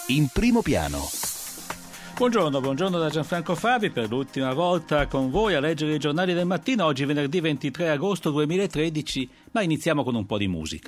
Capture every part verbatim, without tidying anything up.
In primo piano. Buongiorno, buongiorno da Gianfranco Fabi, per l'ultima volta con voi a leggere i giornali del mattino, oggi venerdì ventitré agosto duemilatredici, ma iniziamo con un po' di musica.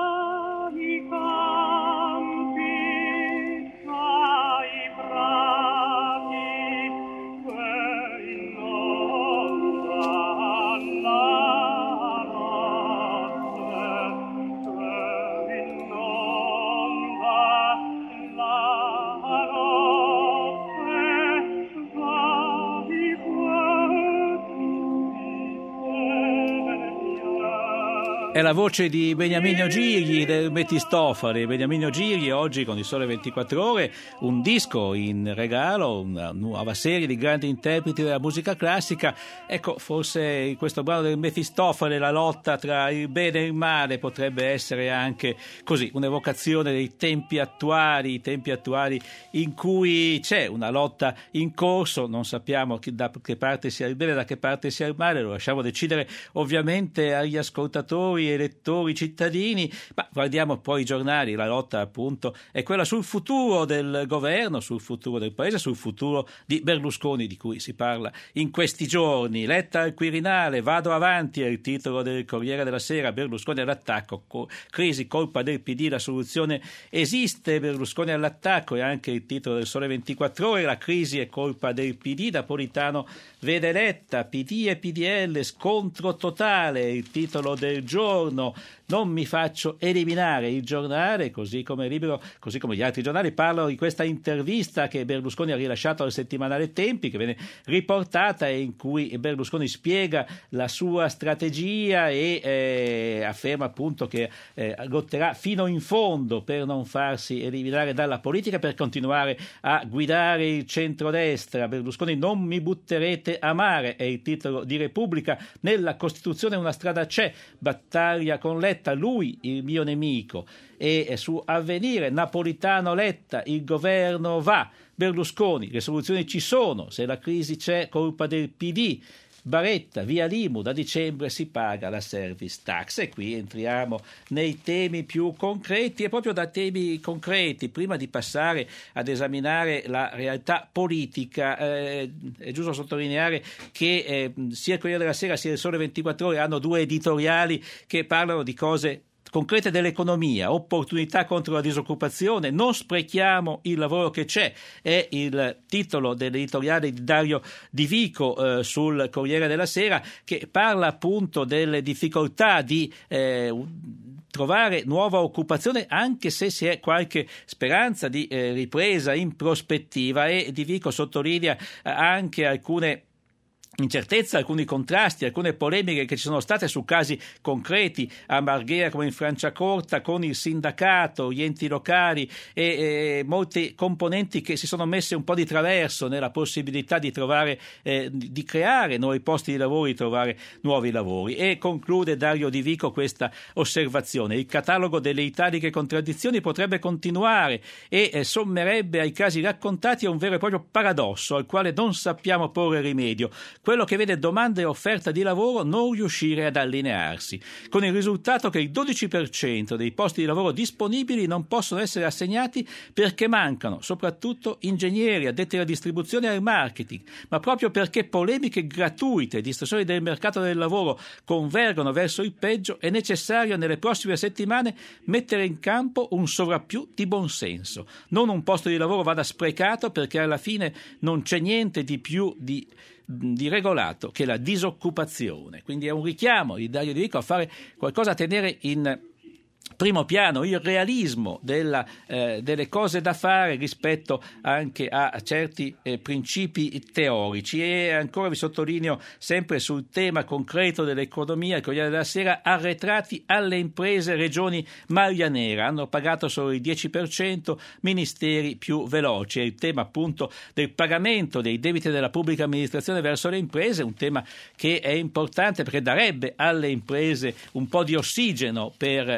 È la voce di Beniamino Gigli, del Metistofane. Beniamino Gigli oggi con il Sole ventiquattro Ore, un disco in regalo, una nuova serie di grandi interpreti della musica classica. Ecco, forse in questo brano del Metistofane la lotta tra il bene e il male potrebbe essere anche così, un'evocazione dei tempi attuali, i tempi attuali in cui c'è una lotta in corso, non sappiamo da che parte sia il bene e da che parte sia il male, lo lasciamo decidere ovviamente agli ascoltatori, elettori, cittadini, ma guardiamo poi i giornali. La lotta appunto è quella sul futuro del governo, sul futuro del paese, sul futuro di Berlusconi, di cui si parla in questi giorni. Letta al Quirinale, vado avanti è il titolo del Corriere della Sera. Berlusconi all'attacco, co- crisi colpa del P D, la soluzione esiste. Berlusconi all'attacco è anche il titolo del Sole ventiquattro Ore. La crisi è colpa del P D, Napolitano vede Letta, P D e P D L scontro totale, il titolo del giorno. Non mi faccio eliminare. Il giornale, così come Libero, così come gli altri giornali, parlano di questa intervista che Berlusconi ha rilasciato al settimanale Tempi, che viene riportata e in cui Berlusconi spiega la sua strategia e eh, afferma appunto che eh, lotterà fino in fondo per non farsi eliminare dalla politica, per continuare a guidare il centrodestra. Berlusconi, non mi butterete a mare, è il titolo di Repubblica. Nella Costituzione una strada c'è, battaglia con Letta, lui il mio nemico. E su Avvenire, Napolitano Letta, il governo va. Berlusconi, le soluzioni ci sono, se la crisi c'è colpa del P D. Baretta, via l'I M U, da dicembre si paga la service tax. E qui entriamo nei temi più concreti, e proprio da temi concreti, prima di passare ad esaminare la realtà politica, eh, è giusto sottolineare che eh, sia il Corriere della Sera sia il Sole ventiquattro Ore hanno due editoriali che parlano di cose concrete dell'economia, opportunità contro la disoccupazione, non sprechiamo il lavoro che c'è, è il titolo dell'editoriale di Dario Di Vico eh, sul Corriere della Sera, che parla appunto delle difficoltà di eh, trovare nuova occupazione, anche se si è qualche speranza di eh, ripresa in prospettiva, e Di Vico sottolinea eh, anche alcune incertezza, alcuni contrasti, alcune polemiche che ci sono state su casi concreti a Marghera come in Franciacorta, con il sindacato, gli enti locali e, e molti componenti che si sono messi un po' di traverso nella possibilità di trovare, eh, di creare nuovi posti di lavoro, di trovare nuovi lavori. E conclude Dario Di Vico questa osservazione: il catalogo delle italiche contraddizioni potrebbe continuare e eh, sommerebbe ai casi raccontati a un vero e proprio paradosso al quale non sappiamo porre rimedio, quello che vede domanda e offerta di lavoro non riuscire ad allinearsi, con il risultato che il dodici per cento dei posti di lavoro disponibili non possono essere assegnati perché mancano soprattutto ingegneri, addetti alla distribuzione e al marketing, ma proprio perché polemiche gratuite e distorsioni del mercato del lavoro convergono verso il peggio, è necessario nelle prossime settimane mettere in campo un sovrappiù di buonsenso. Non un posto di lavoro vada sprecato perché alla fine non c'è niente di più di di regolato che la disoccupazione. Quindi è un richiamo di Dario Di Vico a fare qualcosa, a tenere in primo piano il realismo della, eh, delle cose da fare rispetto anche a certi eh, principi teorici. E ancora vi sottolineo, sempre sul tema concreto dell'economia, il Corriere della Sera: arretrati alle imprese, regioni maglia nera, hanno pagato solo il dieci per cento, ministeri più veloci. È il tema appunto del pagamento dei debiti della pubblica amministrazione verso le imprese, un tema che è importante perché darebbe alle imprese un po' di ossigeno per eh, avviare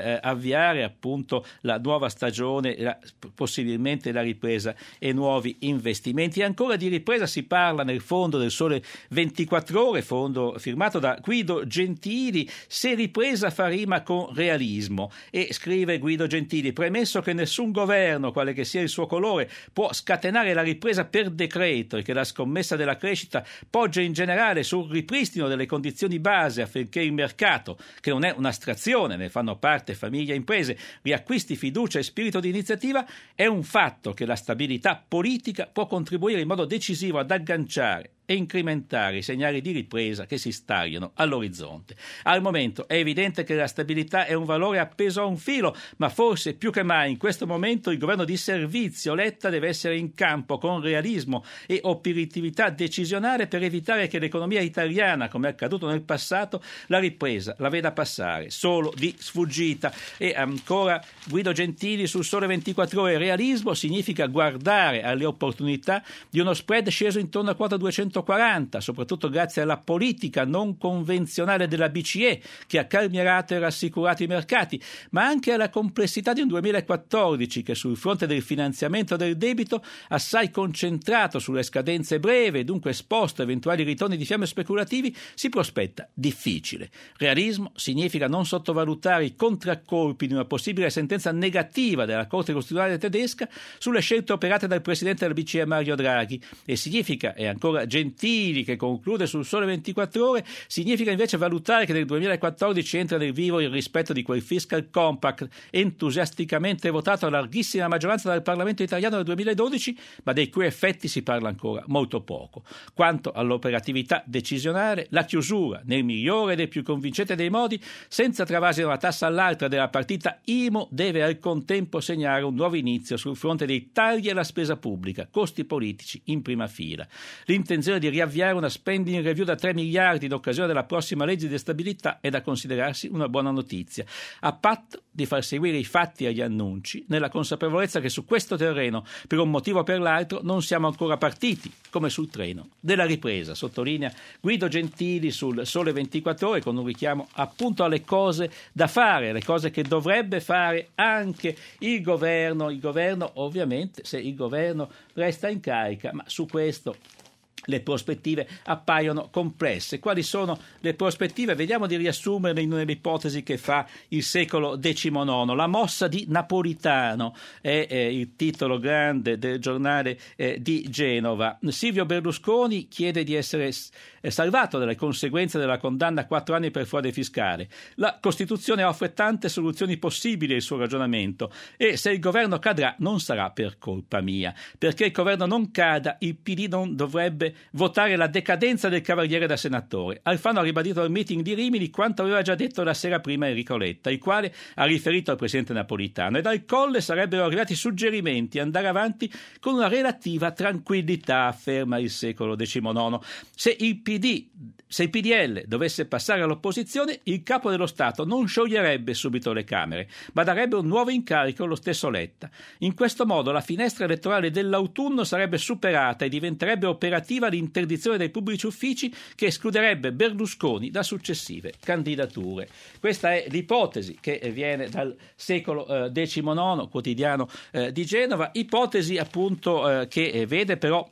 riavviare appunto la nuova stagione, la, possibilmente la ripresa e nuovi investimenti. E ancora di ripresa si parla nel fondo del Sole ventiquattro Ore, fondo firmato da Guido Gentili, se ripresa fa rima con realismo. E scrive Guido Gentili: premesso che nessun governo, quale che sia il suo colore, può scatenare la ripresa per decreto e che la scommessa della crescita poggia in generale sul ripristino delle condizioni base affinché il mercato, che non è un'astrazione, ne fanno parte famiglie e imprese, riacquisti fiducia e spirito di iniziativa, è un fatto che la stabilità politica può contribuire in modo decisivo ad agganciare e incrementare i segnali di ripresa che si stagliano all'orizzonte. Al momento è evidente che la stabilità è un valore appeso a un filo, ma forse più che mai in questo momento il governo di servizio Letta deve essere in campo con realismo e operatività decisionale per evitare che l'economia italiana, come è accaduto nel passato, la ripresa la veda passare solo di sfuggita. E ancora Guido Gentili sul Sole ventiquattro Ore: realismo significa guardare alle opportunità di uno spread sceso intorno a quota duecentoquaranta, soprattutto grazie alla politica non convenzionale della B C E che ha calmierato e rassicurato i mercati, ma anche alla complessità di un duemilaquattordici che sul fronte del finanziamento del debito, assai concentrato sulle scadenze breve e dunque esposto a eventuali ritorni di fiamme speculativi, si prospetta difficile. Realismo significa non sottovalutare i contraccolpi di una possibile sentenza negativa della Corte Costituzionale tedesca sulle scelte operate dal presidente della B C E Mario Draghi, e significa, e ancora Gentili che conclude sul Sole ventiquattro Ore, significa invece valutare che nel duemilaquattordici entra nel vivo il rispetto di quel fiscal compact entusiasticamente votato a larghissima maggioranza dal Parlamento italiano nel duemiladodici, ma dei cui effetti si parla ancora molto poco. Quanto all'operatività decisionale, la chiusura, nel migliore e nel più convincente dei modi, senza travasi da una tassa all'altra della partita I M U, deve al contempo segnare un nuovo inizio sul fronte dei tagli alla spesa pubblica, costi politici in prima fila. L'intenzione di riavviare una spending review da tre miliardi in occasione della prossima legge di stabilità è da considerarsi una buona notizia, a patto di far seguire i fatti agli annunci, nella consapevolezza che su questo terreno, per un motivo o per l'altro, non siamo ancora partiti, come sul treno della ripresa, sottolinea Guido Gentili sul Sole ventiquattro Ore, con un richiamo appunto alle cose da fare, le cose che dovrebbe fare anche il governo, il governo ovviamente se il governo resta in carica, ma su questo le prospettive appaiono complesse. Quali sono le prospettive? Vediamo di riassumerle in un'ipotesi che fa il Secolo diciannove. La mossa di Napolitano è eh, il titolo grande del giornale eh, di Genova. Silvio Berlusconi chiede di essere eh, salvato dalle conseguenze della condanna a quattro anni per frode fiscale. La Costituzione offre tante soluzioni possibili al suo ragionamento, e se il governo cadrà non sarà per colpa mia. Perché il governo non cada, il P D non dovrebbe votare la decadenza del Cavaliere da senatore. Alfano ha ribadito al meeting di Rimini quanto aveva già detto la sera prima Enrico Letta, il quale ha riferito al presidente Napolitano, e dal Colle sarebbero arrivati suggerimenti andare avanti con una relativa tranquillità, afferma il Secolo diciannove. Se il P D, se il P D L dovesse passare all'opposizione, il capo dello Stato non scioglierebbe subito le Camere, ma darebbe un nuovo incarico allo stesso Letta. In questo modo la finestra elettorale dell'autunno sarebbe superata e diventerebbe operativa l'interdizione dei pubblici uffici, che escluderebbe Berlusconi da successive candidature. Questa è l'ipotesi che viene dal Secolo eh, diciannove, quotidiano eh, di Genova, ipotesi appunto eh, che vede però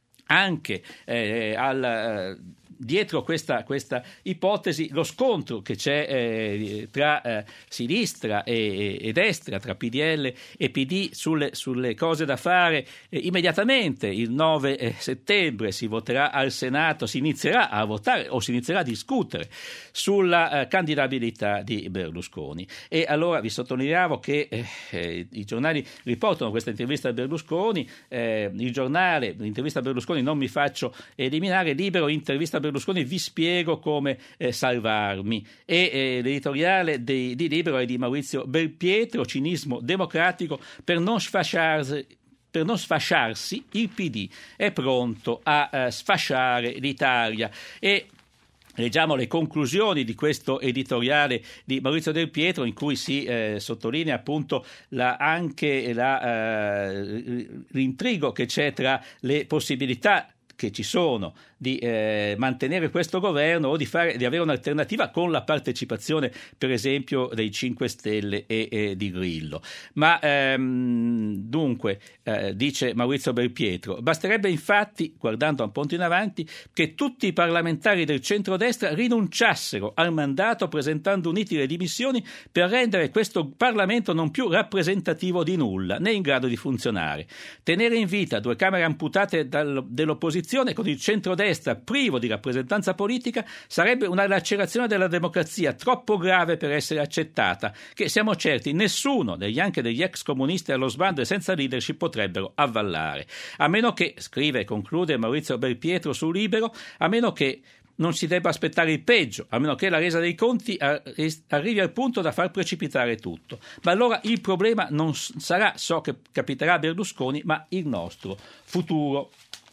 anche eh, al eh, dietro questa, questa ipotesi lo scontro che c'è eh, tra eh, sinistra e, e destra, tra P D L e P D sulle, sulle cose da fare. Eh, immediatamente il nove eh, settembre si voterà al Senato, si inizierà a votare o si inizierà a discutere sulla eh, candidabilità di Berlusconi. E allora vi sottolineavo che eh, eh, i giornali riportano questa intervista a Berlusconi, eh, il giornale, l'intervista a Berlusconi non mi faccio eliminare, Libero, intervista a Berlusconi, vi spiego come eh, salvarmi, e eh, l'editoriale di, di Libero è di Maurizio Belpietro, cinismo democratico per non sfasciarsi Per non sfasciarsi, il P D è pronto a eh, sfasciare l'Italia. E leggiamo le conclusioni di questo editoriale di Maurizio Del Pietro, in cui si eh, sottolinea appunto la, anche la, eh, l'intrigo che c'è tra le possibilità che ci sono di eh, mantenere questo governo o di, fare, di avere un'alternativa con la partecipazione per esempio dei cinque Stelle e, e di Grillo. Ma ehm, dunque eh, dice Maurizio Belpietro, basterebbe infatti, guardando un po' in avanti, che tutti i parlamentari del centrodestra rinunciassero al mandato presentando uniti le dimissioni per rendere questo Parlamento non più rappresentativo di nulla né in grado di funzionare. Tenere in vita due Camere amputate dal, dell'opposizione con il centrodestra privo di rappresentanza politica sarebbe una lacerazione della democrazia troppo grave per essere accettata, che siamo certi nessuno, negli anche degli ex comunisti allo sbando e senza leadership, potrebbero avvallare. A meno che, scrive e conclude Maurizio Belpietro su Libero, a meno che non si debba aspettare il peggio, a meno che la resa dei conti arrivi al punto da far precipitare tutto. Ma allora il problema non sarà ciò che capiterà a Berlusconi, ma il nostro futuro.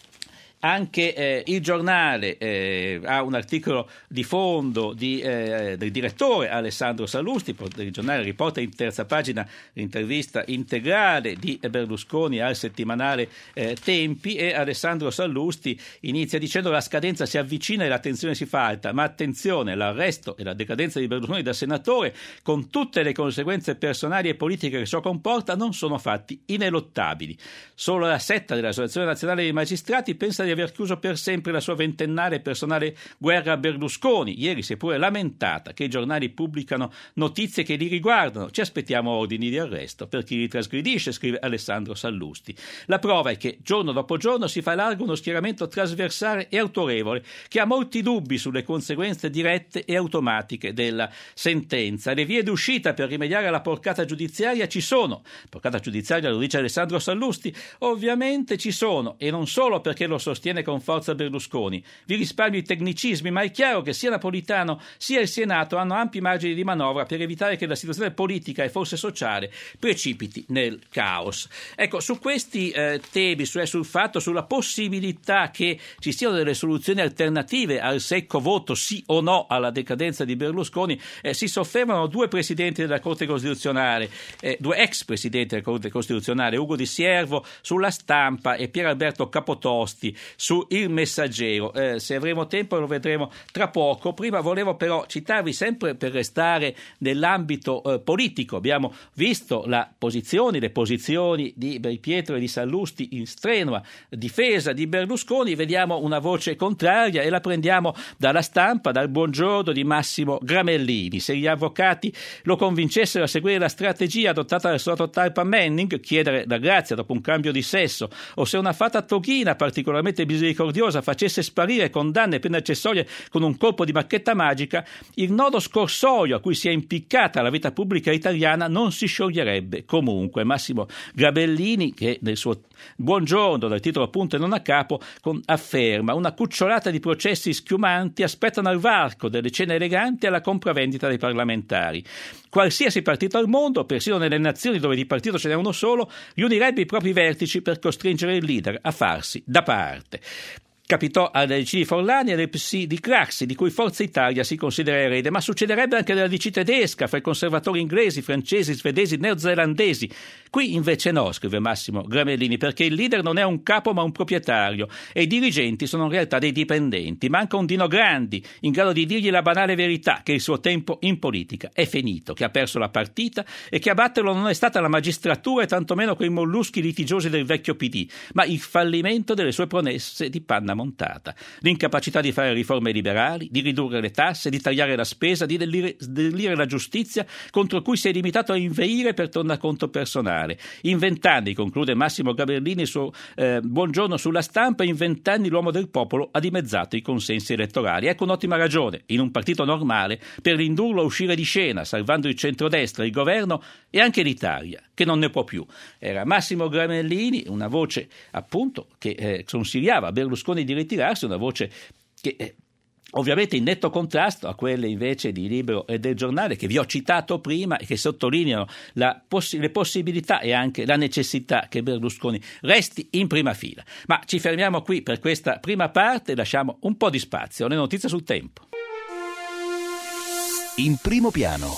Anche eh, il giornale eh, ha un articolo di fondo di, eh, del direttore Alessandro Sallusti. Il giornale riporta in terza pagina l'intervista integrale di Berlusconi al settimanale eh, Tempi, e Alessandro Sallusti inizia dicendo: la scadenza si avvicina e la tensione si fa alta, ma attenzione, l'arresto e la decadenza di Berlusconi da senatore, con tutte le conseguenze personali e politiche che ciò comporta, non sono fatti ineluttabili. Solo la setta dell'Associazione Nazionale dei Magistrati pensa di aver chiuso per sempre la sua ventennale e personale guerra a Berlusconi. Ieri si è pure lamentata che i giornali pubblicano notizie che li riguardano. Ci aspettiamo ordini di arresto per chi li trasgredisce, scrive Alessandro Sallusti. La prova è che giorno dopo giorno si fa largo uno schieramento trasversale e autorevole che ha molti dubbi sulle conseguenze dirette e automatiche della sentenza. Le vie d'uscita per rimediare alla porcata giudiziaria ci sono. Porcata giudiziaria, lo dice Alessandro Sallusti, ovviamente ci sono, e non solo perché lo sostiene con forza Berlusconi. Vi risparmio i tecnicismi, ma è chiaro che sia Napolitano sia il Senato hanno ampi margini di manovra per evitare che la situazione politica e forse sociale precipiti nel caos. Ecco, su questi eh, temi, cioè sul fatto, sulla possibilità che ci siano delle soluzioni alternative al secco voto sì o no alla decadenza di Berlusconi, eh, si soffermano due presidenti della Corte Costituzionale, eh, due ex presidenti della Corte Costituzionale, Ugo Di Siervo sulla Stampa e Pier Alberto Capotosti su Il Messaggero. Eh, se avremo tempo lo vedremo tra poco. Prima volevo però citarvi, sempre per restare nell'ambito eh, politico. Abbiamo visto la posizione, le posizioni di Belpietro e di Sallusti in strenua difesa di Berlusconi. Vediamo una voce contraria e la prendiamo dalla Stampa, dal Buongiorno di Massimo Gramellini. Se gli avvocati lo convincessero a seguire la strategia adottata dal sottotarico Manning, chiedere la grazia dopo un cambio di sesso, o se una fata toghina particolarmente misericordiosa facesse sparire condanne e pene accessorie con un colpo di bacchetta magica, il nodo scorsoio a cui si è impiccata la vita pubblica italiana non si scioglierebbe comunque. Massimo Gramellini, che nel suo Buongiorno, dal titolo appunto e non a capo, con, afferma: una cucciolata di processi schiumanti aspettano al varco delle cene eleganti alla compravendita dei parlamentari. Qualsiasi partito al mondo, persino nelle nazioni dove di partito ce n'è uno solo, riunirebbe i propri vertici per costringere il leader a farsi da parte. Capitò alle D C di Forlani e alle P S I di Craxi, di cui Forza Italia si considera erede, ma succederebbe anche nella D C tedesca, fra i conservatori inglesi, francesi, svedesi, neozelandesi. Qui invece no, scrive Massimo Gramellini, perché il leader non è un capo ma un proprietario e i dirigenti sono in realtà dei dipendenti. Manca un Dino Grandi in grado di dirgli la banale verità, che il suo tempo in politica è finito, che ha perso la partita e che a batterlo non è stata la magistratura e tantomeno quei molluschi litigiosi del vecchio P D, ma il fallimento delle sue promesse di panna montata, l'incapacità di fare riforme liberali, di ridurre le tasse, di tagliare la spesa, di demolire la giustizia contro cui si è limitato a inveire per tornaconto personale. In vent'anni, conclude Massimo Gramellini, il suo eh, Buongiorno sulla Stampa, in vent'anni l'uomo del popolo ha dimezzato i consensi elettorali. Ecco un'ottima ragione, in un partito normale, per indurlo a uscire di scena, salvando il centrodestra, il governo e anche l'Italia, che non ne può più. Era Massimo Gramellini, una voce appunto che eh, consigliava a Berlusconi di ritirarsi, una voce che eh, ovviamente in netto contrasto a quelle invece di Libero e del Giornale che vi ho citato prima e che sottolineano la poss- le possibilità e anche la necessità che Berlusconi resti in prima fila. Ma ci fermiamo qui per questa prima parte e lasciamo un po' di spazio alle notizie sul tempo. In primo piano.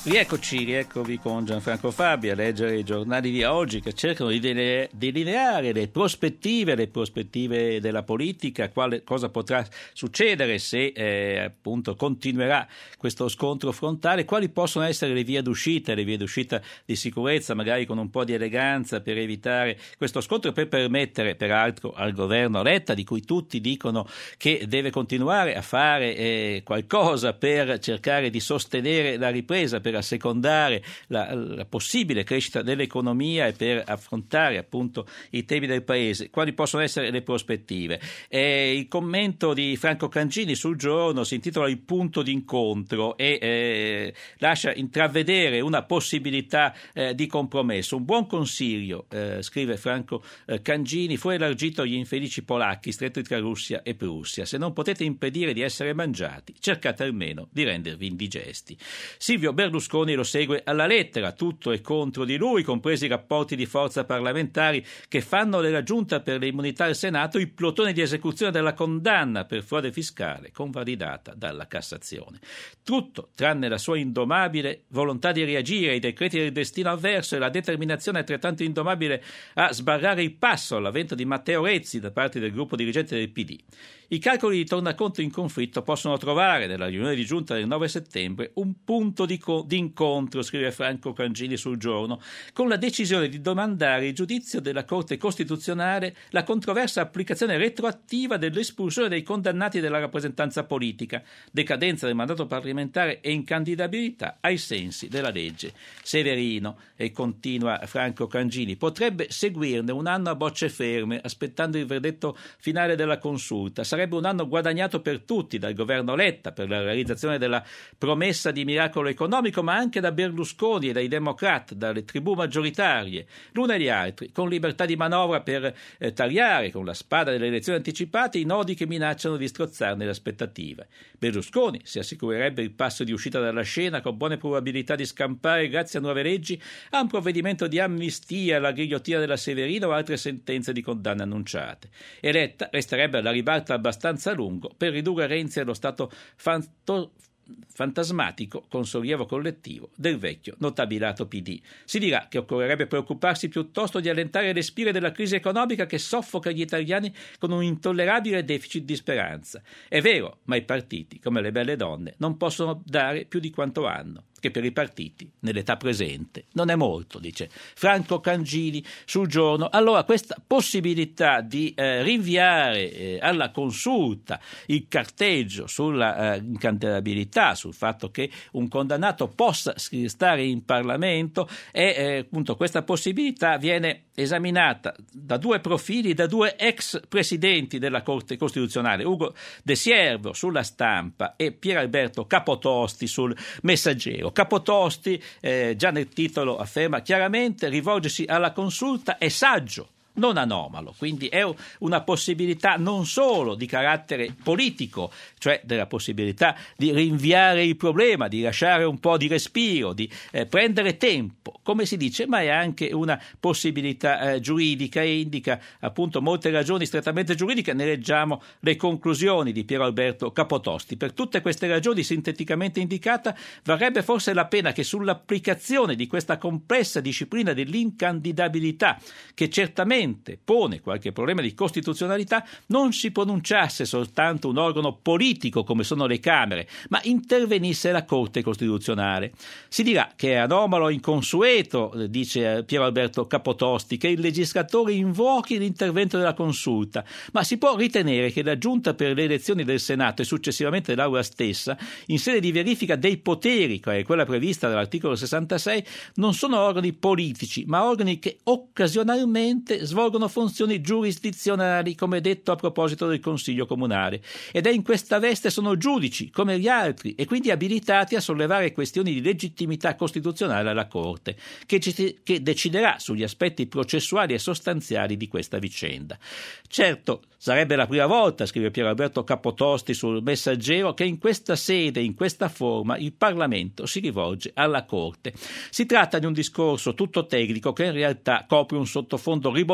Rieccoci, rieccovi con Gianfranco Fabi a leggere i giornali di oggi che cercano di dele- delineare le prospettive, le prospettive della politica, quale, cosa potrà succedere se eh, appunto continuerà questo scontro frontale, quali possono essere le vie d'uscita, le vie d'uscita di sicurezza, magari con un po' di eleganza per evitare questo scontro e per permettere peraltro al governo Letta, di cui tutti dicono che deve continuare a fare eh, qualcosa per cercare di sostenere la ripresa, per assecondare la, la possibile crescita dell'economia e per affrontare appunto i temi del paese. Quali possono essere le prospettive? Eh, il commento di Franco Cangini sul Giorno si intitola Il punto d'incontro e eh, lascia intravedere una possibilità eh, di compromesso. Un buon consiglio, eh, scrive Franco eh, Cangini, fu elargito agli infelici polacchi stretti tra Russia e Prussia. Se non potete impedire di essere mangiati, cercate almeno di rendervi indigesti. Silvio Berlusconi lo segue alla lettera, tutto è contro di lui, compresi i rapporti di forza parlamentari che fanno della Giunta per le immunità al Senato il plotone di esecuzione della condanna per frode fiscale convalidata dalla Cassazione. Tutto tranne la sua indomabile volontà di reagire ai decreti del destino avverso e la determinazione altrettanto indomabile a sbarrare il passo all'avvento di Matteo Renzi da parte del gruppo dirigente del P D. I calcoli di tornaconto in conflitto possono trovare nella riunione di giunta del nove settembre un punto di, co- di incontro, scrive Franco Cangini sul Giorno, con la decisione di domandare il giudizio della Corte Costituzionale la controversa applicazione retroattiva dell'espulsione dei condannati della rappresentanza politica, decadenza del mandato parlamentare e incandidabilità ai sensi della legge Severino. E continua Franco Cangini, potrebbe seguirne un anno a bocce ferme aspettando il verdetto finale della consulta. Sarebbe un anno guadagnato per tutti, dal governo Letta per la realizzazione della promessa di miracolo economico, ma anche da Berlusconi e dai Democrat, dalle tribù maggioritarie, l'una e gli altri, con libertà di manovra per eh, tagliare con la spada delle elezioni anticipate i nodi che minacciano di strozzarne le aspettative. Berlusconi si assicurerebbe il passo di uscita dalla scena con buone probabilità di scampare, grazie a nuove leggi, a un provvedimento di amnistia, la ghigliottina della Severino o altre sentenze di condanna annunciate. E Letta resterebbe alla ribalta abbastanza lungo per ridurre Renzi allo stato fanto- fantasmatico con sollievo collettivo del vecchio notabilato P D. Si dirà che occorrerebbe preoccuparsi piuttosto di allentare le spire della crisi economica che soffoca gli italiani con un intollerabile deficit di speranza. È vero, ma i partiti, come le belle donne, non possono dare più di quanto hanno, che per i partiti, nell'età presente, non è molto, dice Franco Cangini sul Giorno. Allora questa possibilità di eh, rinviare eh, alla consulta il carteggio sulla eh, incandidabilità, sul fatto che un condannato possa stare in Parlamento, e eh, appunto questa possibilità viene esaminata da due profili, da due ex presidenti della Corte Costituzionale, Ugo De Siervo sulla Stampa e Pier Alberto Capotosti sul Messaggero. Capotosti, eh, già nel titolo afferma chiaramente, rivolgersi alla consulta è saggio, non anomalo, quindi è una possibilità non solo di carattere politico, cioè della possibilità di rinviare il problema, di lasciare un po' di respiro, di eh, prendere tempo, come si dice, ma è anche una possibilità eh, giuridica e indica appunto molte ragioni strettamente giuridiche. Ne leggiamo le conclusioni di Piero Alberto Capotosti. Per tutte queste ragioni sinteticamente indicata, varrebbe forse la pena che sull'applicazione di questa complessa disciplina dell'incandidabilità, che certamente pone qualche problema di costituzionalità, non si pronunciasse soltanto un organo politico come sono le Camere, ma intervenisse la Corte Costituzionale. Si dirà che è anomalo e inconsueto, dice Piero Alberto Capotosti, che il legislatore invochi l'intervento della consulta, ma si può ritenere che la Giunta per le elezioni del Senato e successivamente l'Aula stessa, in sede di verifica dei poteri, cioè quella prevista dall'articolo sessantasei, non sono organi politici, ma organi che occasionalmente svolgono funzioni giurisdizionali, come detto a proposito del Consiglio Comunale, ed è in questa veste sono giudici come gli altri e quindi abilitati a sollevare questioni di legittimità costituzionale alla Corte, che, ci, che deciderà sugli aspetti processuali e sostanziali di questa vicenda. Certo, sarebbe la prima volta, scrive Pier Alberto Capotosti sul Messaggero, che in questa sede, in questa forma, il Parlamento si rivolge alla Corte. Si tratta di un discorso tutto tecnico che in realtà copre un sottofondo ribollettante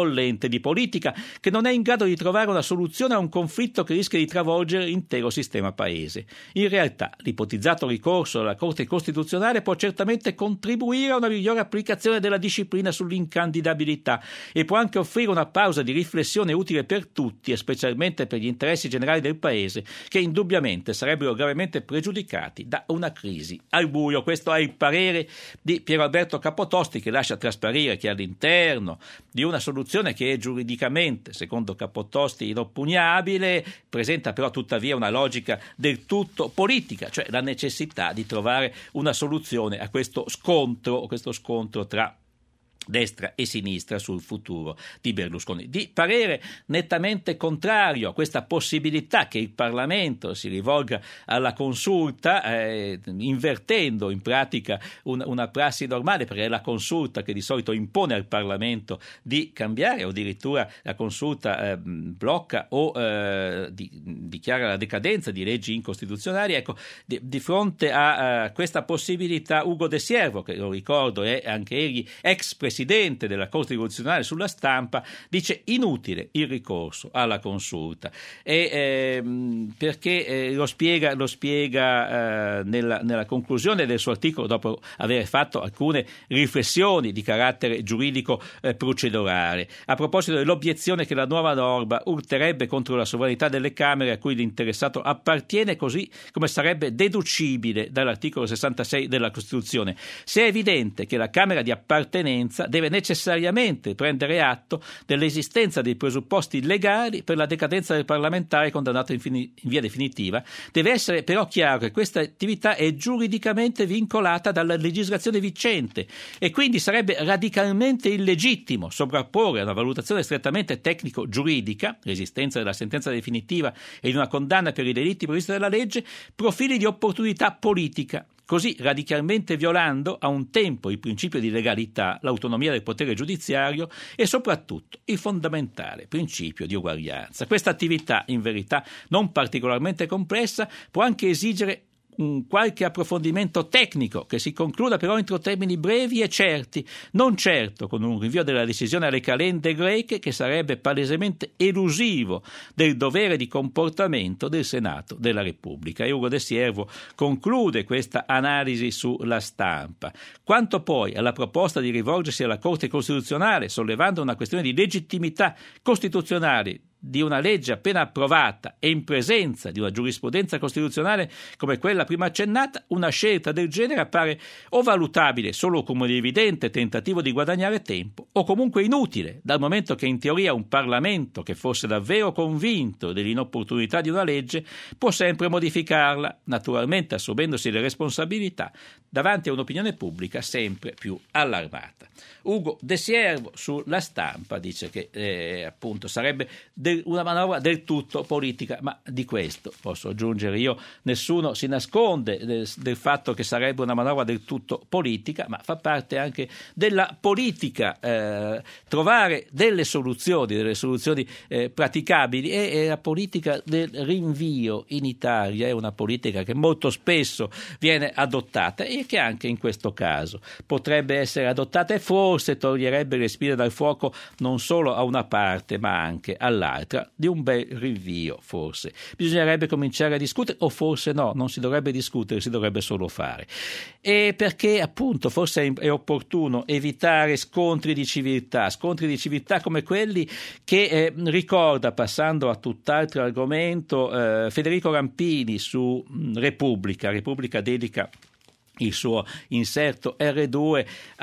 bollente di politica che non è in grado di trovare una soluzione a un conflitto che rischia di travolgere l'intero sistema paese. In realtà, l'ipotizzato ricorso alla Corte Costituzionale può certamente contribuire a una migliore applicazione della disciplina sull'incandidabilità e può anche offrire una pausa di riflessione utile per tutti e specialmente per gli interessi generali del paese, che indubbiamente sarebbero gravemente pregiudicati da una crisi al buio. Questo è il parere di Piero Alberto Capotosti, che lascia trasparire che all'interno di una soluzione che è giuridicamente, secondo Capotosti, inoppugnabile, presenta però tuttavia una logica del tutto politica, cioè la necessità di trovare una soluzione a questo scontro, questo scontro tra destra e sinistra sul futuro di Berlusconi. Di parere nettamente contrario a questa possibilità che il Parlamento si rivolga alla consulta, eh, invertendo in pratica un, una prassi normale, perché è la consulta che di solito impone al Parlamento di cambiare, o addirittura la consulta eh, blocca o eh, di, dichiara la decadenza di leggi incostituzionali. Ecco, di, di fronte a, a questa possibilità, Ugo De Siervo, che lo ricordo è anche egli ex presidente Presidente della Corte Costituzionale, sulla Stampa, dice inutile il ricorso alla consulta e, ehm, perché eh, lo spiega, lo spiega eh, nella, nella conclusione del suo articolo, dopo aver fatto alcune riflessioni di carattere giuridico eh, procedurale, a proposito dell'obiezione che la nuova norma urterebbe contro la sovranità delle Camere a cui l'interessato appartiene, così come sarebbe deducibile dall'articolo sessantasei della Costituzione, se è evidente che la Camera di appartenenza deve necessariamente prendere atto dell'esistenza dei presupposti legali per la decadenza del parlamentare condannato in, fini, in via definitiva. Deve essere però chiaro che questa attività è giuridicamente vincolata dalla legislazione vigente e quindi sarebbe radicalmente illegittimo sovrapporre a una valutazione strettamente tecnico-giuridica, l'esistenza della sentenza definitiva e di una condanna per i delitti previsti dalla legge, profili di opportunità politica, così radicalmente violando a un tempo il principio di legalità, l'autonomia del potere giudiziario e soprattutto il fondamentale principio di uguaglianza. Questa attività, in verità non particolarmente complessa, può anche esigere un qualche approfondimento tecnico che si concluda però entro termini brevi e certi, non certo con un rinvio della decisione alle calende greche, che sarebbe palesemente elusivo del dovere di comportamento del Senato della Repubblica. E Ugo De Siervo conclude questa analisi sulla Stampa. Quanto poi alla proposta di rivolgersi alla Corte Costituzionale sollevando una questione di legittimità costituzionale di una legge appena approvata e in presenza di una giurisprudenza costituzionale come quella prima accennata, una scelta del genere appare o valutabile solo come un evidente tentativo di guadagnare tempo o comunque inutile, dal momento che in teoria un Parlamento che fosse davvero convinto dell'inopportunità di una legge può sempre modificarla, naturalmente assumendosi le responsabilità davanti a un'opinione pubblica sempre più allarmata. Ugo De Siervo sulla Stampa dice che eh, appunto sarebbe del, una manovra del tutto politica, ma di questo posso aggiungere io, nessuno si nasconde del, del fatto che sarebbe una manovra del tutto politica, ma fa parte anche della politica eh, trovare delle soluzioni, delle soluzioni eh, praticabili e, e la politica del rinvio in Italia è una politica che molto spesso viene adottata e che anche in questo caso potrebbe essere adottata e forse toglierebbe le spine dal fuoco non solo a una parte ma anche all'altra di un bel rinvio. Forse bisognerebbe cominciare a discutere, o forse no, non si dovrebbe discutere, si dovrebbe solo fare, e perché appunto forse è opportuno evitare scontri di civiltà scontri di civiltà come quelli che eh, ricorda, passando a tutt'altro argomento, eh, Federico Rampini su mh, Repubblica Repubblica dedica il suo inserto erre due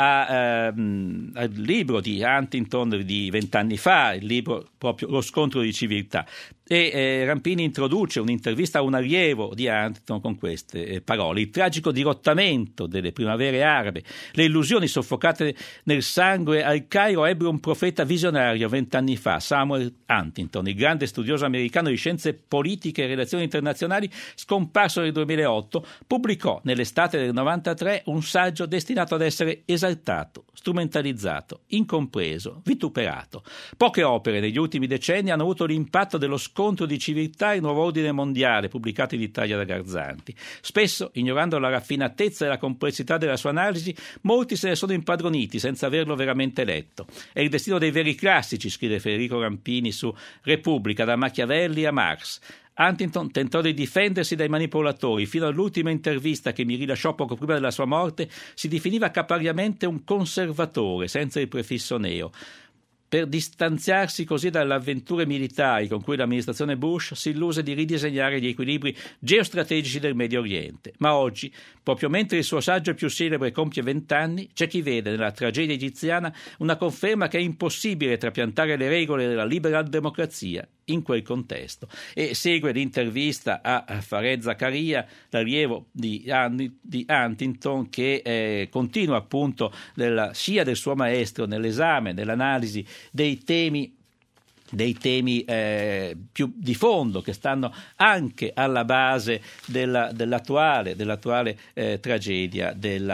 a, ehm, al libro di Huntington di vent'anni fa, il libro proprio Lo scontro di civiltà. E eh, Rampini introduce un'intervista a un allievo di Huntington con queste eh, parole: il tragico dirottamento delle primavere arabe, le illusioni soffocate nel sangue al Cairo ebbe un profeta visionario vent'anni fa, Samuel Huntington, il grande studioso americano di scienze politiche e relazioni internazionali, scomparso nel duemilaotto, pubblicò nell'estate del novantatré un saggio destinato ad essere esaltato, strumentalizzato, incompreso, vituperato. Poche opere negli ultimi decenni hanno avuto l'impatto dello scontro scontro di civiltà e il nuovo ordine mondiale, pubblicato in Italia da Garzanti. Spesso, ignorando la raffinatezza e la complessità della sua analisi, molti se ne sono impadroniti senza averlo veramente letto. È il destino dei veri classici, scrive Federico Rampini su Repubblica, da Machiavelli a Marx. Huntington tentò di difendersi dai manipolatori. Fino all'ultima intervista che mi rilasciò poco prima della sua morte si definiva capariamente un conservatore, senza il prefisso neo, per distanziarsi così dalle avventure militari con cui l'amministrazione Bush si illuse di ridisegnare gli equilibri geostrategici del Medio Oriente. Ma oggi, proprio mentre il suo saggio più celebre compie vent'anni, c'è chi vede nella tragedia egiziana una conferma che è impossibile trapiantare le regole della liberal democrazia in quel contesto. E segue l'intervista a Fareed Zakaria, l'allievo di, di Huntington, che eh, continua appunto della scia del suo maestro nell'esame, nell'analisi dei temi dei temi eh, più di fondo che stanno anche alla base della, dell'attuale, dell'attuale eh, tragedia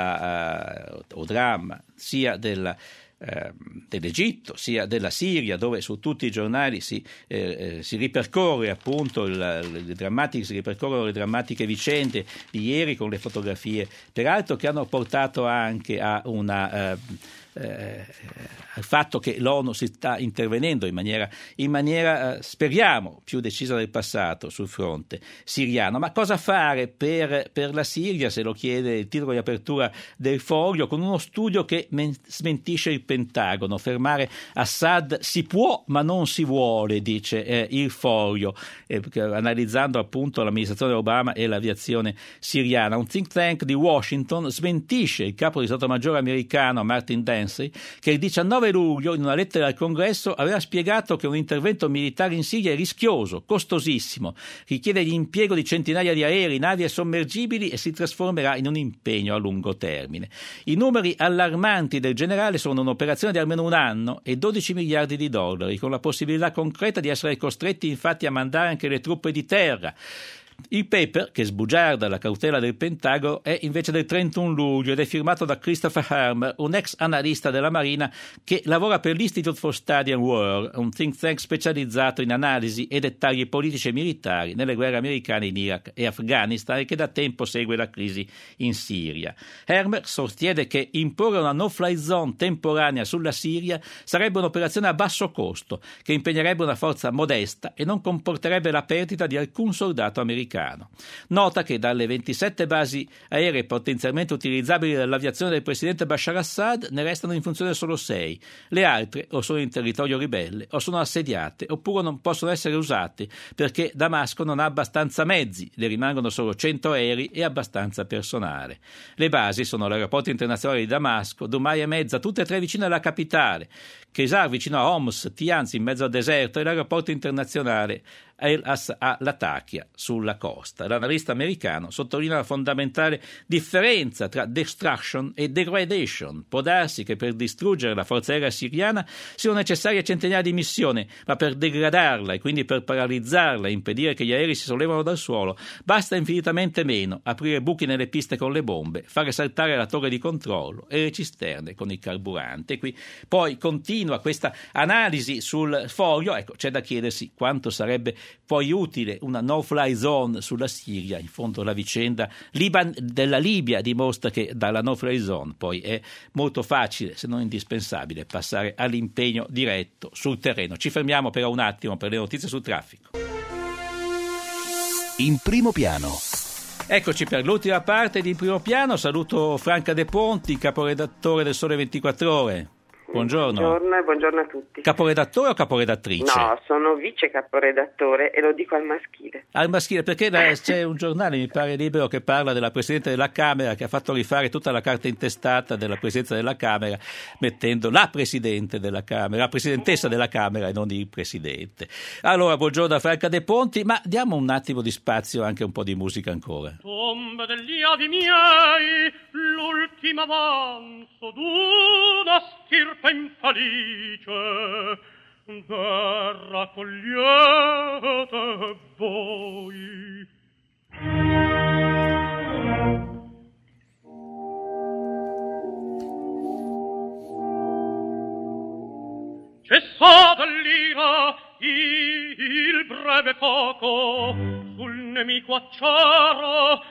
della, uh, o dramma sia della Eh, dell'Egitto sia della Siria, dove su tutti i giornali si, eh, eh, si ripercorre appunto il, le drammatiche, si ripercorrono le drammatiche vicende di ieri, con le fotografie peraltro che hanno portato anche a una eh, Eh, al fatto che l'ONU si sta intervenendo in maniera, in maniera eh, speriamo più decisa del passato sul fronte siriano. Ma cosa fare per, per la Siria? Se lo chiede il titolo di apertura del Foglio, con uno studio che men- smentisce il Pentagono. Fermare Assad si può ma non si vuole, dice eh, il Foglio, eh, analizzando appunto l'amministrazione Obama e l'aviazione siriana. Un think tank di Washington smentisce il capo di Stato Maggiore americano Martin Dempsey, che il diciannove luglio in una lettera al Congresso aveva spiegato che un intervento militare in Siria è rischioso, costosissimo, richiede l'impiego di centinaia di aerei, navi e sommergibili e si trasformerà in un impegno a lungo termine. I numeri allarmanti del generale sono un'operazione di almeno un anno e dodici miliardi di dollari, con la possibilità concreta di essere costretti infatti a mandare anche le truppe di terra. Il paper, che sbugiarda la cautela del Pentagono, è invece del trentuno luglio ed è firmato da Christopher Hermer, un ex analista della Marina che lavora per l'Institute for Study and War, un think tank specializzato in analisi e dettagli politici e militari nelle guerre americane in Iraq e Afghanistan e che da tempo segue la crisi in Siria. Hermer sostiene che imporre una no-fly zone temporanea sulla Siria sarebbe un'operazione a basso costo, che impegnerebbe una forza modesta e non comporterebbe la perdita di alcun soldato americano. Nota che dalle ventisette basi aeree potenzialmente utilizzabili dall'aviazione del presidente Bashar Assad ne restano in funzione solo sei. Le altre o sono in territorio ribelle o sono assediate oppure non possono essere usate perché Damasco non ha abbastanza mezzi, le rimangono solo cento aerei e abbastanza personale. Le basi sono l'aeroporto internazionale di Damasco, Dumai e mezza, tutte e tre vicine alla capitale, Kesar vicino a Homs, Tianz in mezzo al deserto e l'aeroporto internazionale a Latakia sulla costa. L'analista americano sottolinea la fondamentale differenza tra destruction e degradation. Può darsi che per distruggere la forza aerea siriana siano necessarie centinaia di missioni, ma per degradarla e quindi per paralizzarla e impedire che gli aerei si sollevano dal suolo basta infinitamente meno aprire buchi nelle piste con le bombe, fare saltare la torre di controllo e le cisterne con il carburante. E qui poi continua questa analisi sul Foglio. Ecco, c'è da chiedersi quanto sarebbe poi utile una no-fly zone sulla Siria. In fondo la vicenda Liban della Libia dimostra che dalla no-fly zone poi è molto facile, se non indispensabile, passare all'impegno diretto sul terreno. Ci fermiamo però un attimo per le notizie sul traffico. In primo piano. Eccoci per l'ultima parte di In Primo Piano. Saluto Franca De Ponti, caporedattore del Sole ventiquattro Ore. Buongiorno. Buongiorno e buongiorno a tutti. Caporedattore o caporedattrice? No, sono vice caporedattore e lo dico al maschile. Al maschile, perché da, c'è un giornale, mi pare Libero, che parla della Presidente della Camera, che ha fatto rifare tutta la carta intestata della Presidenza della Camera, mettendo la Presidente della Camera, la Presidentessa della Camera e non il Presidente. Allora, buongiorno a Franca De Ponti, ma diamo un attimo di spazio, anche un po' di musica ancora. Tomba degli avi miei, l'ultimo avanzo d'una stirpe infelice, ver raccogliete voi. Cessate l'ira, il breve fuoco sul nemico acciaro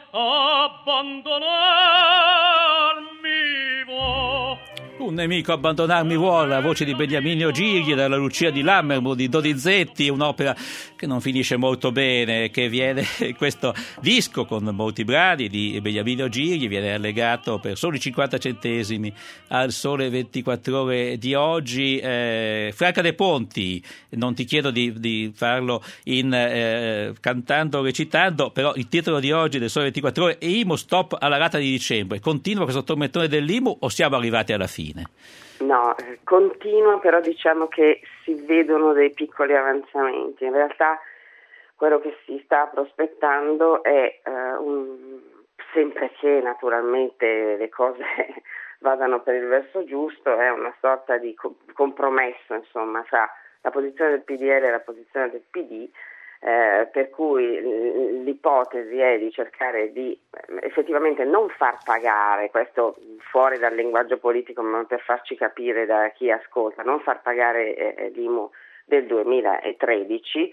abbandonarmi vuol. Un nemico abbandonarmi vuole, la voce di Beniamino Gigli dalla Lucia di Lammermoor di Donizetti, un'opera che non finisce molto bene, che viene, questo disco con molti brani di Beniamino Gigli viene allegato per soli cinquanta centesimi al Sole ventiquattro Ore di oggi. Eh, Franca De Ponti, non ti chiedo di, di farlo in eh, cantando o recitando, però il titolo di oggi del Sole ventiquattro Ore è I M U Stop alla rata di dicembre. Continua questo tormentone dell'I M U o siamo arrivati alla fine? No, continua, però diciamo che si vedono dei piccoli avanzamenti. In realtà quello che si sta prospettando è uh, un, sempre che naturalmente le cose vadano per il verso giusto, è una sorta di co- compromesso insomma fra la posizione del P D L e la posizione del P D. Eh, per cui l'ipotesi è di cercare di eh, effettivamente non far pagare, questo fuori dal linguaggio politico ma per farci capire da chi ascolta, non far pagare eh, l'I M U del duemilatredici,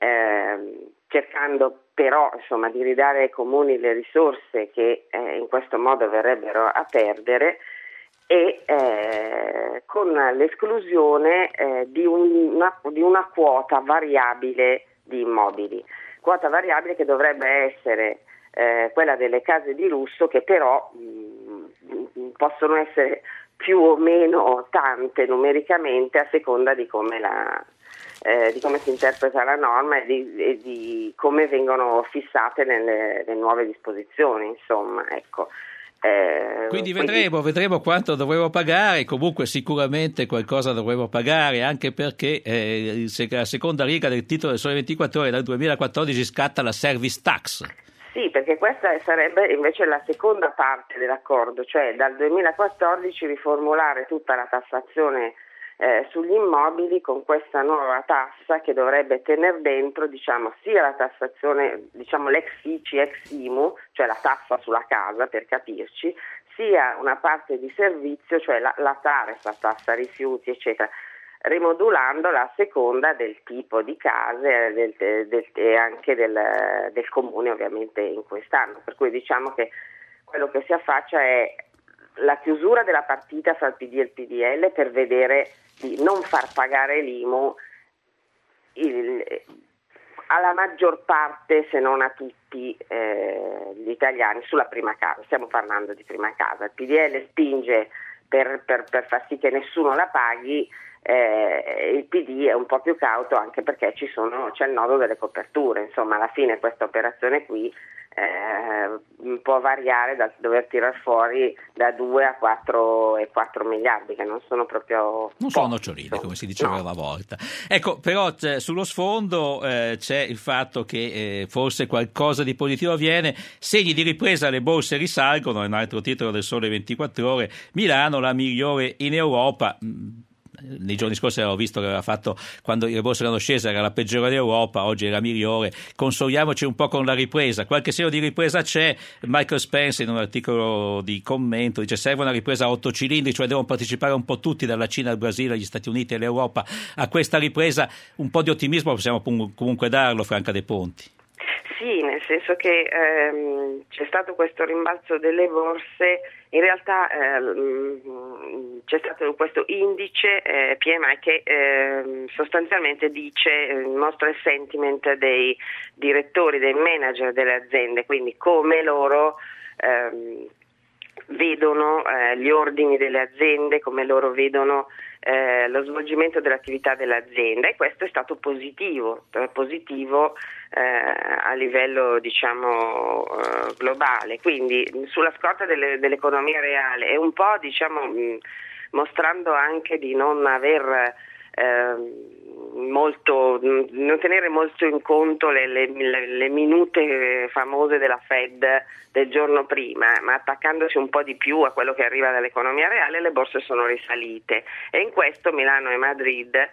eh, cercando però insomma di ridare ai comuni le risorse che eh, in questo modo verrebbero a perdere, e eh, con l'esclusione eh, di, un, una, di una quota variabile di immobili, quota variabile che dovrebbe essere eh, quella delle case di lusso, che però mh, possono essere più o meno tante numericamente a seconda di come, la, eh, di come si interpreta la norma e di, e di come vengono fissate nelle, le nuove disposizioni, insomma, ecco. Eh, quindi vedremo, quindi vedremo quanto dovremo pagare. Comunque sicuramente qualcosa dovremo pagare, anche perché eh, la seconda riga del titolo del Sole ventiquattro Ore dal duemilaquattordici scatta la service tax. Sì, perché questa sarebbe invece la seconda parte dell'accordo, cioè dal duemilaquattordici riformulare tutta la tassazione eh, sugli immobili con questa nuova tassa che dovrebbe tener dentro, diciamo, sia la tassazione, diciamo l'ex I C I, ex I M U, cioè la tassa sulla casa per capirci, sia una parte di servizio, cioè la, la TARES, la tassa rifiuti, eccetera, rimodulandola a seconda del tipo di case del, del, del, e anche del, del comune ovviamente in quest'anno. Per cui diciamo che quello che si affaccia è la chiusura della partita fra il P D e il P D L per vedere di non far pagare l'I M U il, alla maggior parte, se non a tutti eh, gli italiani sulla prima casa. Stiamo parlando di prima casa. Il P D L spinge per, per, per far sì che nessuno la paghi. Eh, il P D è un po' più cauto, anche perché ci sono, c'è il nodo delle coperture. Insomma, alla fine questa operazione qui eh, può variare da dover tirar fuori da due a quattro e quattro miliardi, che non sono proprio non sono noccioline, come si diceva no. una volta. Ecco, però sullo sfondo eh, c'è il fatto che eh, forse qualcosa di positivo avviene, segni di ripresa, le borse risalgono, è un altro titolo del Sole ventiquattro Ore. Milano, la migliore in Europa. Nei giorni scorsi avevo visto che aveva fatto, quando le borse erano scese, era la peggiore d'Europa, oggi è la migliore. Consoliamoci un po' con la ripresa, qualche segno di ripresa c'è. Michael Spence in un articolo di commento dice: serve una ripresa a otto cilindri, cioè devono partecipare un po' tutti, dalla Cina al Brasile agli Stati Uniti e l'Europa a questa ripresa. Un po' di ottimismo possiamo comunque darlo, Franca De Ponti. Sì, nel senso che ehm, c'è stato questo rimbalzo delle borse, in realtà ehm, c'è stato questo indice eh, P M I che eh, sostanzialmente dice, eh, mostra il sentiment dei direttori, dei manager delle aziende, quindi come loro ehm, vedono eh, gli ordini delle aziende, come loro vedono eh, lo svolgimento dell'attività dell'azienda, e questo è stato positivo, positivo eh, a livello diciamo eh, globale, quindi sulla scorta delle, dell'economia reale, e un po' diciamo mh, mostrando anche di non aver eh, molto, non tenere molto in conto le, le, le minute famose della Fed del giorno prima, ma attaccandosi un po' di più a quello che arriva dall'economia reale, le borse sono risalite, e in questo Milano e Madrid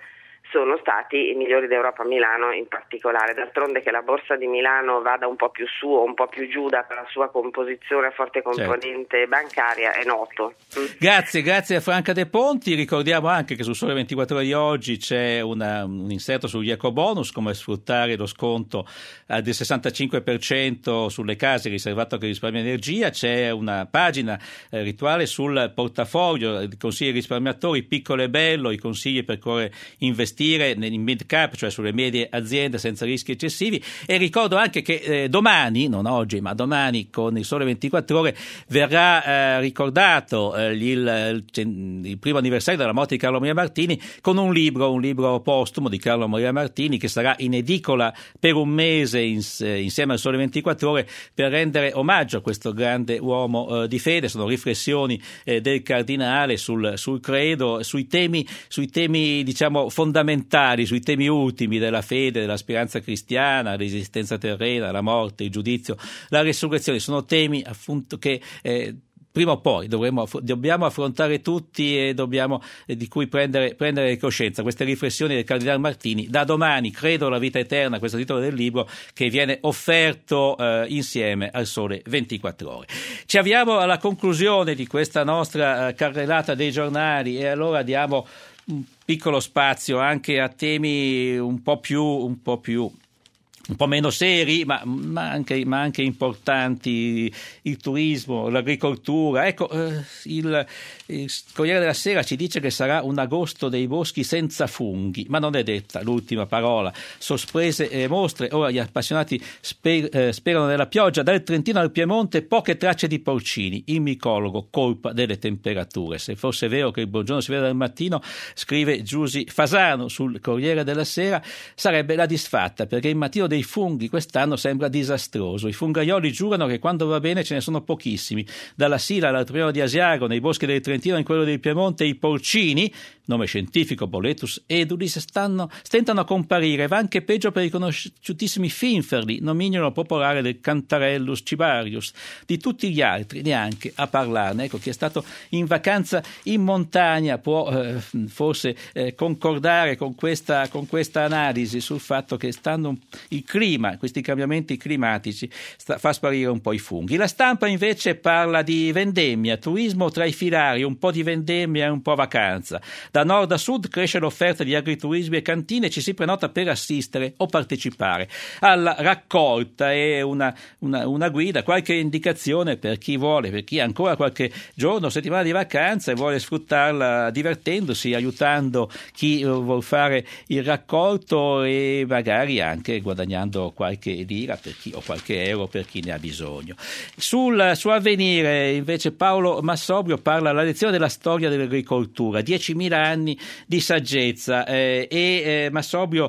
sono stati i migliori d'Europa a Milano in particolare. D'altronde che la borsa di Milano vada un po' più su o un po' più giù per la sua composizione a forte componente certo. bancaria è noto. Mm. Grazie, grazie a Franca De Ponti. Ricordiamo anche che su Sole ventiquattro Ore di oggi c'è una, un inserto sugli ecobonus, come sfruttare lo sconto eh, del sessantacinque per cento sulle case riservato a chi risparmia energia. C'è una pagina eh, rituale sul portafoglio di consigli ai risparmiatori, piccolo e bello, i consigli per come investire in mid cap, cioè sulle medie aziende senza rischi eccessivi. E ricordo anche che eh, domani, non oggi ma domani, con il Sole ventiquattro Ore verrà eh, ricordato eh, il, il, il primo anniversario della morte di Carlo Maria Martini con un libro, un libro postumo di Carlo Maria Martini che sarà in edicola per un mese in, insieme al Sole ventiquattro Ore per rendere omaggio a questo grande uomo eh, di fede. Sono riflessioni eh, del cardinale sul, sul credo, sui temi, sui temi diciamo fondamentali, sui temi ultimi della fede, della speranza cristiana, l'esistenza terrena, la morte, il giudizio, la resurrezione. Sono temi appunto che eh, prima o poi dovremo, dobbiamo affrontare tutti e dobbiamo eh, di cui prendere, prendere coscienza. Queste riflessioni del Cardinale Martini, da domani credo alla vita eterna, questo è il titolo del libro che viene offerto eh, insieme al Sole ventiquattro Ore. Ci avviamo alla conclusione di questa nostra eh, carrellata dei giornali e allora diamo un piccolo spazio anche a temi un po' più un po' più un po' meno seri, ma, ma, anche, ma anche importanti, il turismo, l'agricoltura. Ecco, eh, il, il Corriere della Sera ci dice che sarà un agosto dei boschi senza funghi, ma non è detta l'ultima parola. Sorprese e mostre, ora gli appassionati sper, eh, sperano nella pioggia. Dal Trentino al Piemonte poche tracce di porcini, il micologo, colpa delle temperature. Se fosse vero che il buongiorno si vede dal mattino, scrive Giusy Fasano sul Corriere della Sera, sarebbe la disfatta, perché il mattino dei funghi quest'anno sembra disastroso. I fungaioli giurano che quando va bene ce ne sono pochissimi. Dalla Sila all'Altopiano di Asiago, nei boschi del Trentino e in quello del Piemonte, i porcini, nome scientifico Boletus edulis, stanno, stentano a comparire. Va anche peggio per i conosciutissimi finferli, nomignolo popolare del Cantarellus cibarius. Di tutti gli altri neanche a parlarne. Ecco, chi è stato in vacanza in montagna può eh, forse eh, concordare con questa, con questa analisi sul fatto che stanno il clima, questi cambiamenti climatici sta, fa sparire un po' i funghi. La Stampa invece parla di vendemmia, turismo tra i filari, un po' di vendemmia e un po' vacanza. Da nord a sud cresce l'offerta di agriturismi e cantine, ci si prenota per assistere o partecipare alla raccolta e una, una, una guida, qualche indicazione per chi vuole, per chi ha ancora qualche giorno, settimana di vacanza e vuole sfruttarla divertendosi, aiutando chi vuol fare il raccolto e magari anche guadagnando qualche lira per chi, o qualche euro per chi ne ha bisogno. Sul, su Avvenire invece Paolo Massobrio parla la lezione della storia dell'agricoltura, diecimila anni di saggezza eh, e eh, Massobrio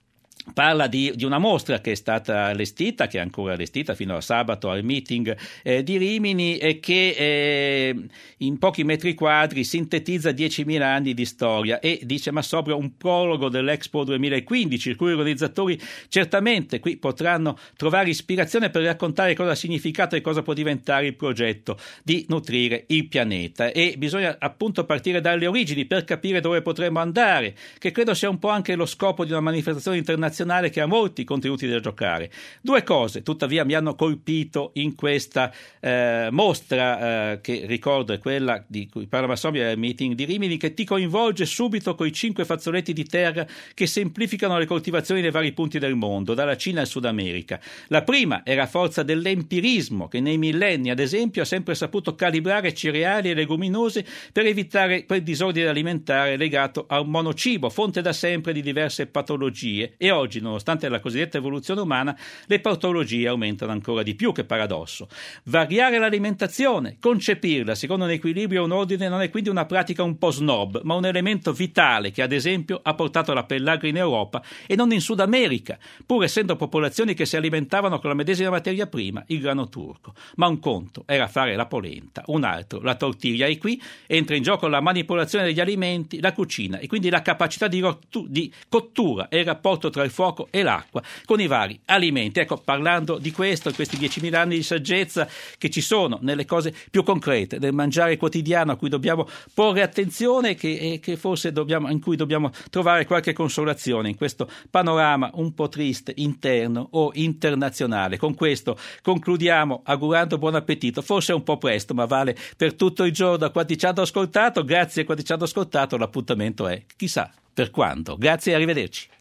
parla di, di una mostra che è stata allestita, che è ancora allestita fino a sabato al meeting eh, di Rimini e che eh, in pochi metri quadri sintetizza diecimila anni di storia e dice Massobrio un prologo dell'Expo duemilaquindici, i cui organizzatori certamente qui potranno trovare ispirazione per raccontare cosa ha significato e cosa può diventare il progetto di nutrire il pianeta. E bisogna appunto partire dalle origini per capire dove potremmo andare, che credo sia un po' anche lo scopo di una manifestazione internazionale che ha molti contenuti da giocare. Due cose tuttavia mi hanno colpito in questa eh, mostra eh, che ricordo è quella di cui parla Massobrio al meeting di Rimini, che ti coinvolge subito coi cinque fazzoletti di terra che semplificano le coltivazioni nei vari punti del mondo, dalla Cina al Sud America. La prima è la forza dell'empirismo che nei millenni ad esempio ha sempre saputo calibrare cereali e leguminose per evitare quel disordine alimentare legato a un monocibo, fonte da sempre di diverse patologie. E oggi Oggi, nonostante la cosiddetta evoluzione umana, le patologie aumentano ancora di più. Che paradosso. Variare l'alimentazione, concepirla secondo un equilibrio e un ordine non è quindi una pratica un po' snob, ma un elemento vitale che ad esempio ha portato la pellagra in Europa e non in Sud America, pur essendo popolazioni che si alimentavano con la medesima materia prima, il grano turco. Ma un conto era fare la polenta, un altro la tortiglia, e qui entra in gioco la manipolazione degli alimenti, la cucina e quindi la capacità di, rottu- di cottura e il rapporto tra il il fuoco e l'acqua con i vari alimenti. Ecco, parlando di questo, questi diecimila anni di saggezza che ci sono nelle cose più concrete del mangiare quotidiano, a cui dobbiamo porre attenzione, che, e che forse dobbiamo, in cui dobbiamo trovare qualche consolazione in questo panorama un po' triste interno o internazionale. Con questo concludiamo augurando buon appetito, forse è un po' presto, ma vale per tutto il giorno. A quanti ci hanno ascoltato, grazie a quanti ci hanno ascoltato, l'appuntamento è chissà per quando. Grazie e arrivederci.